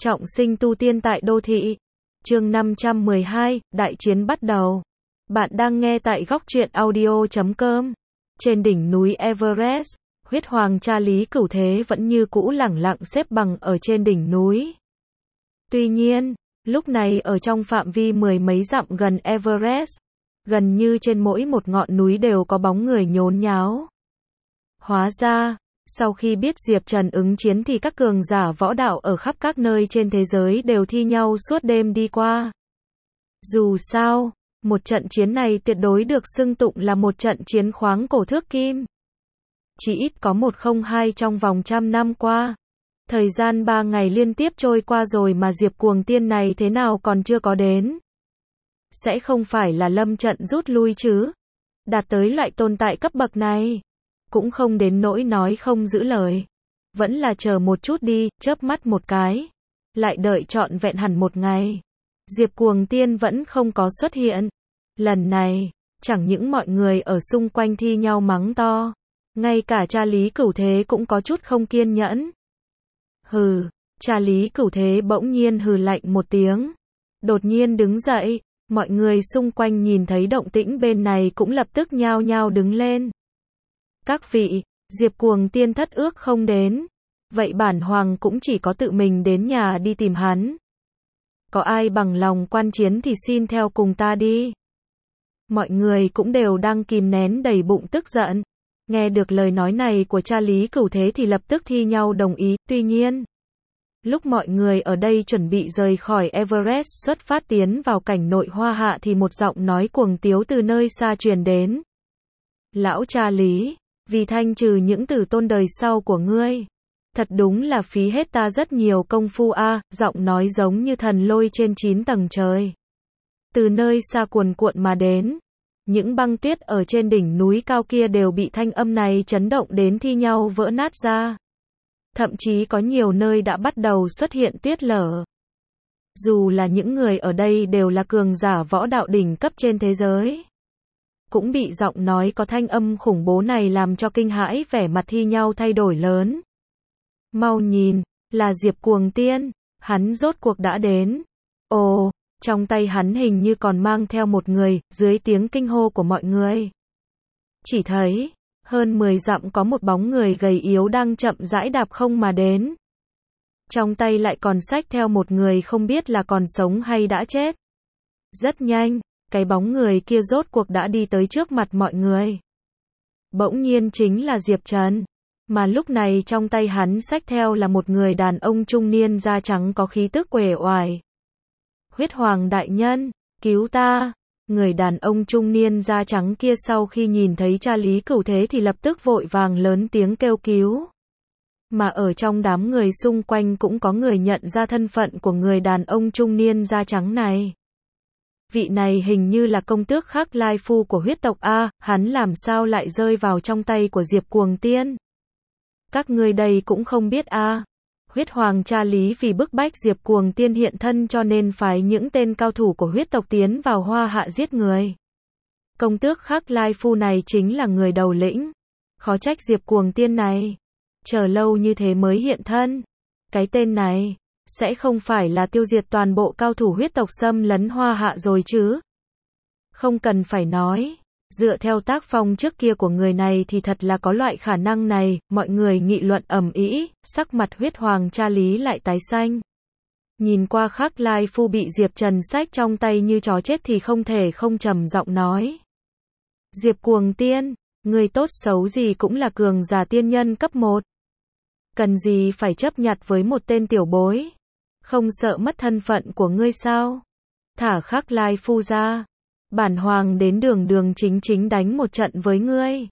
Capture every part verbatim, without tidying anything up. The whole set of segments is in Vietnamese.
Trọng sinh tu tiên tại đô thị. Chương năm trăm mười hai, đại chiến bắt đầu. Bạn đang nghe tại góc truyện audio chấm com. Trên đỉnh núi Everest, huyết hoàng cha Lý Cửu Thế vẫn như cũ lẳng lặng xếp bằng ở trên đỉnh núi. Tuy nhiên, lúc này ở trong phạm vi mười mấy dặm gần Everest, gần như trên mỗi một ngọn núi đều có bóng người nhốn nháo. Hóa ra, sau khi biết Diệp Trần ứng chiến thì các cường giả võ đạo ở khắp các nơi trên thế giới đều thi nhau suốt đêm đi qua. Dù sao, một trận chiến này tuyệt đối được xưng tụng là một trận chiến khoáng cổ thước kim. Chỉ ít có một không hai trong vòng trăm năm qua. Thời gian ba ngày liên tiếp trôi qua rồi mà Diệp Cuồng Tiên này thế nào còn chưa có đến. Sẽ không phải là lâm trận rút lui chứ. Đạt tới loại tồn tại cấp bậc này. Cũng không đến nỗi nói không giữ lời. Vẫn là chờ một chút đi, chớp mắt một cái. Lại đợi trọn vẹn hẳn một ngày. Diệp Cuồng Tiên vẫn không có xuất hiện. Lần này, chẳng những mọi người ở xung quanh thi nhau mắng to. Ngay cả cha Lý Cửu Thế cũng có chút không kiên nhẫn. Hừ, cha Lý Cửu Thế bỗng nhiên hừ lạnh một tiếng. Đột nhiên đứng dậy, mọi người xung quanh nhìn thấy động tĩnh bên này cũng lập tức nhao nhao đứng lên. Các vị, Diệp Cuồng Tiên thất ước không đến. Vậy bản hoàng cũng chỉ có tự mình đến nhà đi tìm hắn. Có ai bằng lòng quan chiến thì xin theo cùng ta đi. Mọi người cũng đều đang kìm nén đầy bụng tức giận. Nghe được lời nói này của cha Lý Cửu Thế thì lập tức thi nhau đồng ý. Tuy nhiên, lúc mọi người ở đây chuẩn bị rời khỏi Everest xuất phát tiến vào cảnh nội Hoa Hạ thì một giọng nói cuồng tiếu từ nơi xa truyền đến. Lão cha Lý, vì thanh trừ những tử tôn đời sau của ngươi, thật đúng là phí hết ta rất nhiều công phu a. À, giọng nói giống như thần lôi trên chín tầng trời. Từ nơi xa cuồn cuộn mà đến. Những băng tuyết ở trên đỉnh núi cao kia đều bị thanh âm này chấn động đến thi nhau vỡ nát ra. Thậm chí có nhiều nơi đã bắt đầu xuất hiện tuyết lở. Dù là những người ở đây đều là cường giả võ đạo đỉnh cấp trên thế giới, cũng bị giọng nói có thanh âm khủng bố này làm cho kinh hãi, vẻ mặt thi nhau thay đổi lớn. Mau nhìn, là Diệp Cuồng Tiên, hắn rốt cuộc đã đến. Ồ, trong tay hắn hình như còn mang theo một người, dưới tiếng kinh hô của mọi người. Chỉ thấy, hơn mười dặm có một bóng người gầy yếu đang chậm rãi đạp không mà đến. Trong tay lại còn xách theo một người không biết là còn sống hay đã chết. Rất nhanh, cái bóng người kia rốt cuộc đã đi tới trước mặt mọi người. Bỗng nhiên chính là Diệp Trần. Mà lúc này trong tay hắn xách theo là một người đàn ông trung niên da trắng có khí tức uể oải. Huyết Hoàng đại nhân, cứu ta. Người đàn ông trung niên da trắng kia sau khi nhìn thấy cha Lý Cửu Thế thì lập tức vội vàng lớn tiếng kêu cứu. Mà ở trong đám người xung quanh cũng có người nhận ra thân phận của người đàn ông trung niên da trắng này. Vị này hình như là công tước Khắc Lai Phu của huyết tộc A, hắn làm sao lại rơi vào trong tay của Diệp Cuồng Tiên? Các ngươi đây cũng không biết A. Huyết Hoàng cha Lý vì bức bách Diệp Cuồng Tiên hiện thân cho nên phái những tên cao thủ của huyết tộc tiến vào Hoa Hạ giết người. Công tước Khắc Lai Phu này chính là người đầu lĩnh. Khó trách Diệp Cuồng Tiên này chờ lâu như thế mới hiện thân. Cái tên này sẽ không phải là tiêu diệt toàn bộ cao thủ huyết tộc xâm lấn Hoa Hạ rồi chứ? Không cần phải nói, dựa theo tác phong trước kia của người này thì thật là có loại khả năng này. Mọi người nghị luận ầm ĩ, sắc mặt Huyết Hoàng cha Lý lại tái xanh. Nhìn qua Khắc Lai Phu bị Diệp Trần xách trong tay như chó chết thì không thể không trầm giọng nói. Diệp Cuồng Tiên, người tốt xấu gì cũng là cường giả tiên nhân cấp một. Cần gì phải chấp nhặt với một tên tiểu bối? Không sợ mất thân phận của ngươi sao? Thả Khắc Lai Phu ra. Bản hoàng đến đường đường chính chính đánh một trận với ngươi.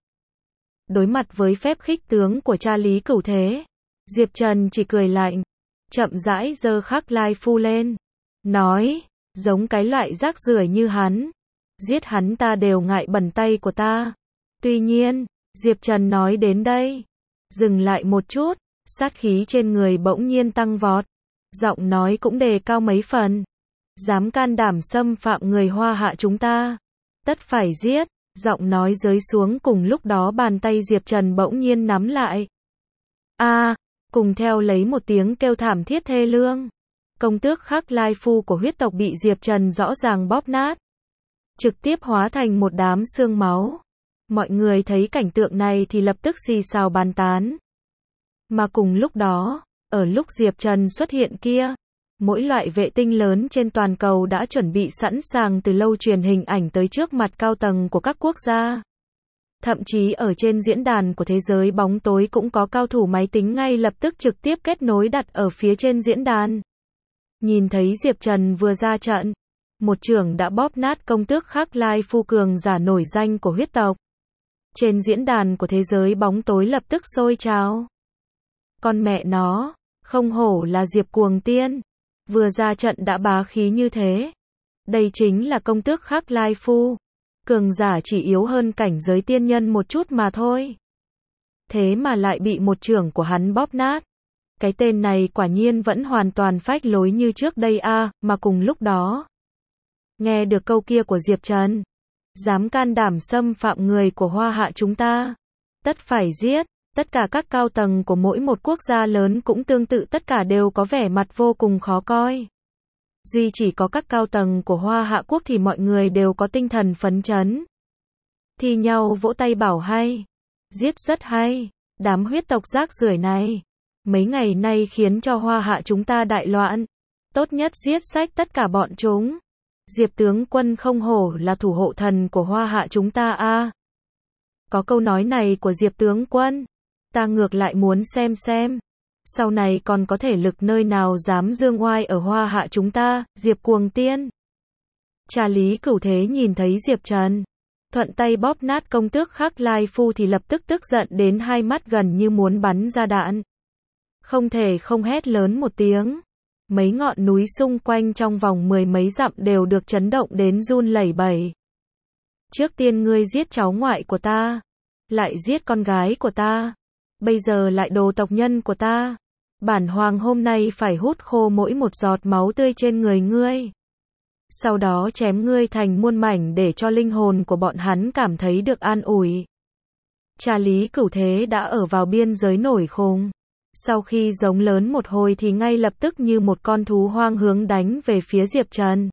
Đối mặt với phép khích tướng của cha Lý Cửu Thế, Diệp Trần chỉ cười lạnh, chậm rãi giơ Khắc Lai Phu lên, nói, giống cái loại rác rưởi như hắn, giết hắn ta đều ngại bẩn tay của ta. Tuy nhiên, Diệp Trần nói đến đây, dừng lại một chút, sát khí trên người bỗng nhiên tăng vọt, giọng nói cũng đề cao mấy phần. Dám can đảm xâm phạm người Hoa Hạ chúng ta, tất phải giết. Giọng nói rơi xuống cùng lúc đó bàn tay Diệp Trần bỗng nhiên nắm lại. A, à, cùng theo lấy một tiếng kêu thảm thiết thê lương. công tước Khắc Lai Phu của huyết tộc bị Diệp Trần rõ ràng bóp nát, trực tiếp hóa thành một đám xương máu. Mọi người thấy cảnh tượng này thì lập tức xì xào bàn tán. Mà cùng lúc đó, ở lúc Diệp Trần xuất hiện kia, mỗi loại vệ tinh lớn trên toàn cầu đã chuẩn bị sẵn sàng từ lâu truyền hình ảnh tới trước mặt cao tầng của các quốc gia. Thậm chí ở trên diễn đàn của thế giới bóng tối cũng có cao thủ máy tính ngay lập tức trực tiếp kết nối đặt ở phía trên diễn đàn. Nhìn thấy Diệp Trần vừa ra trận, một chưởng đã bóp nát công tước Khắc Lai Phu cường giả nổi danh của huyết tộc. Trên diễn đàn của thế giới bóng tối lập tức sôi trào. Con mẹ nó, không hổ là Diệp Cuồng Tiên, vừa ra trận đã bá khí như thế. Đây chính là công tước Khắc Lai Phu, cường giả chỉ yếu hơn cảnh giới tiên nhân một chút mà thôi. Thế mà lại bị một chưởng của hắn bóp nát. Cái tên này quả nhiên vẫn hoàn toàn phách lối như trước đây a, à, mà cùng lúc đó. Nghe được câu kia của Diệp Trần, dám can đảm xâm phạm người của Hoa Hạ chúng ta, tất phải giết. Tất cả các cao tầng của mỗi một quốc gia lớn cũng tương tự, tất cả đều có vẻ mặt vô cùng khó coi. Duy chỉ có các cao tầng của Hoa Hạ quốc thì mọi người đều có tinh thần phấn chấn. Thì nhau vỗ tay bảo hay. Giết rất hay. Đám huyết tộc rác rưởi này. Mấy ngày nay khiến cho Hoa Hạ chúng ta đại loạn. Tốt nhất giết sạch tất cả bọn chúng. Diệp tướng quân không hổ là thủ hộ thần của Hoa Hạ chúng ta a. À. Có câu nói này của Diệp tướng quân, ta ngược lại muốn xem xem. Sau này còn có thể lực nơi nào dám dương oai ở Hoa Hạ chúng ta, Diệp Cuồng Tiên. Cha Lý Cửu Thế nhìn thấy Diệp Trần thuận tay bóp nát công tước Khắc Lai Phu thì lập tức tức giận đến hai mắt gần như muốn bắn ra đạn. Không thể không hét lớn một tiếng. Mấy ngọn núi xung quanh trong vòng mười mấy dặm đều được chấn động đến run lẩy bẩy. Trước tiên ngươi giết cháu ngoại của ta, lại giết con gái của ta, bây giờ lại đồ tộc nhân của ta. Bản hoàng hôm nay phải hút khô mỗi một giọt máu tươi trên người ngươi. Sau đó chém ngươi thành muôn mảnh để cho linh hồn của bọn hắn cảm thấy được an ủi. Cha Lý Cửu Thế đã ở vào biên giới nổi khùng. Sau khi giống lớn một hồi thì ngay lập tức như một con thú hoang hướng đánh về phía Diệp Trần.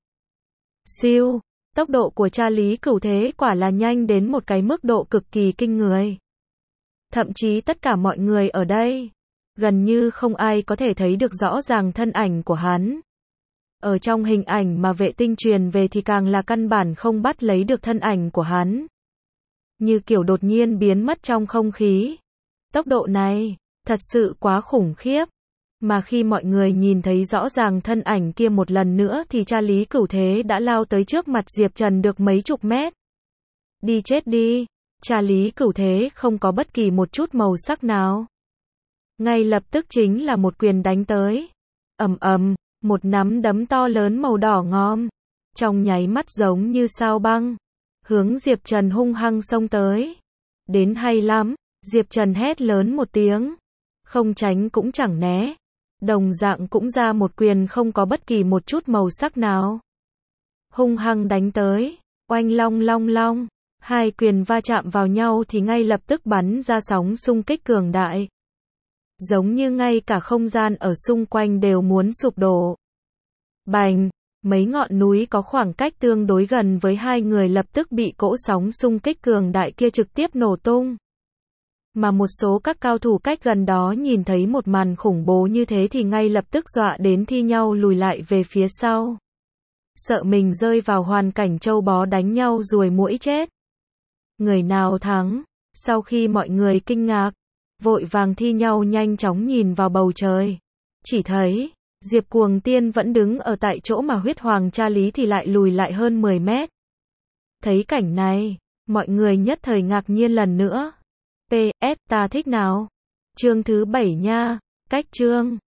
Siêu, tốc độ của cha Lý Cửu Thế quả là nhanh đến một cái mức độ cực kỳ kinh người. Thậm chí tất cả mọi người ở đây, gần như không ai có thể thấy được rõ ràng thân ảnh của hắn. Ở trong hình ảnh mà vệ tinh truyền về thì càng là căn bản không bắt lấy được thân ảnh của hắn. Như kiểu đột nhiên biến mất trong không khí. Tốc độ này, thật sự quá khủng khiếp. Mà khi mọi người nhìn thấy rõ ràng thân ảnh kia một lần nữa thì cha Lý Cửu Thế đã lao tới trước mặt Diệp Trần được mấy chục mét. Đi chết đi. Cha Lý Cửu Thế không có bất kỳ một chút màu sắc nào. Ngay lập tức chính là một quyền đánh tới. Ầm ầm, một nắm đấm to lớn màu đỏ ngòm, trong nháy mắt giống như sao băng, hướng Diệp Trần hung hăng xông tới. Đến hay lắm, Diệp Trần hét lớn một tiếng, không tránh cũng chẳng né, đồng dạng cũng ra một quyền không có bất kỳ một chút màu sắc nào. Hung hăng đánh tới, oanh long long long, hai quyền va chạm vào nhau thì ngay lập tức bắn ra sóng xung kích cường đại. Giống như ngay cả không gian ở xung quanh đều muốn sụp đổ. Bành, mấy ngọn núi có khoảng cách tương đối gần với hai người lập tức bị cỗ sóng xung kích cường đại kia trực tiếp nổ tung. Mà một số các cao thủ cách gần đó nhìn thấy một màn khủng bố như thế thì ngay lập tức dọa đến thi nhau lùi lại về phía sau. Sợ mình rơi vào hoàn cảnh trâu bó đánh nhau ruồi muỗi chết. Người nào thắng? Sau khi mọi người kinh ngạc, vội vàng thi nhau nhanh chóng nhìn vào bầu trời. Chỉ thấy, Diệp Cuồng Tiên vẫn đứng ở tại chỗ mà huyết hoàng cha Lý thì lại lùi lại hơn mười mét. Thấy cảnh này, mọi người nhất thời ngạc nhiên lần nữa. pê ét ta thích nào? Chương thứ bảy nha, cách chương.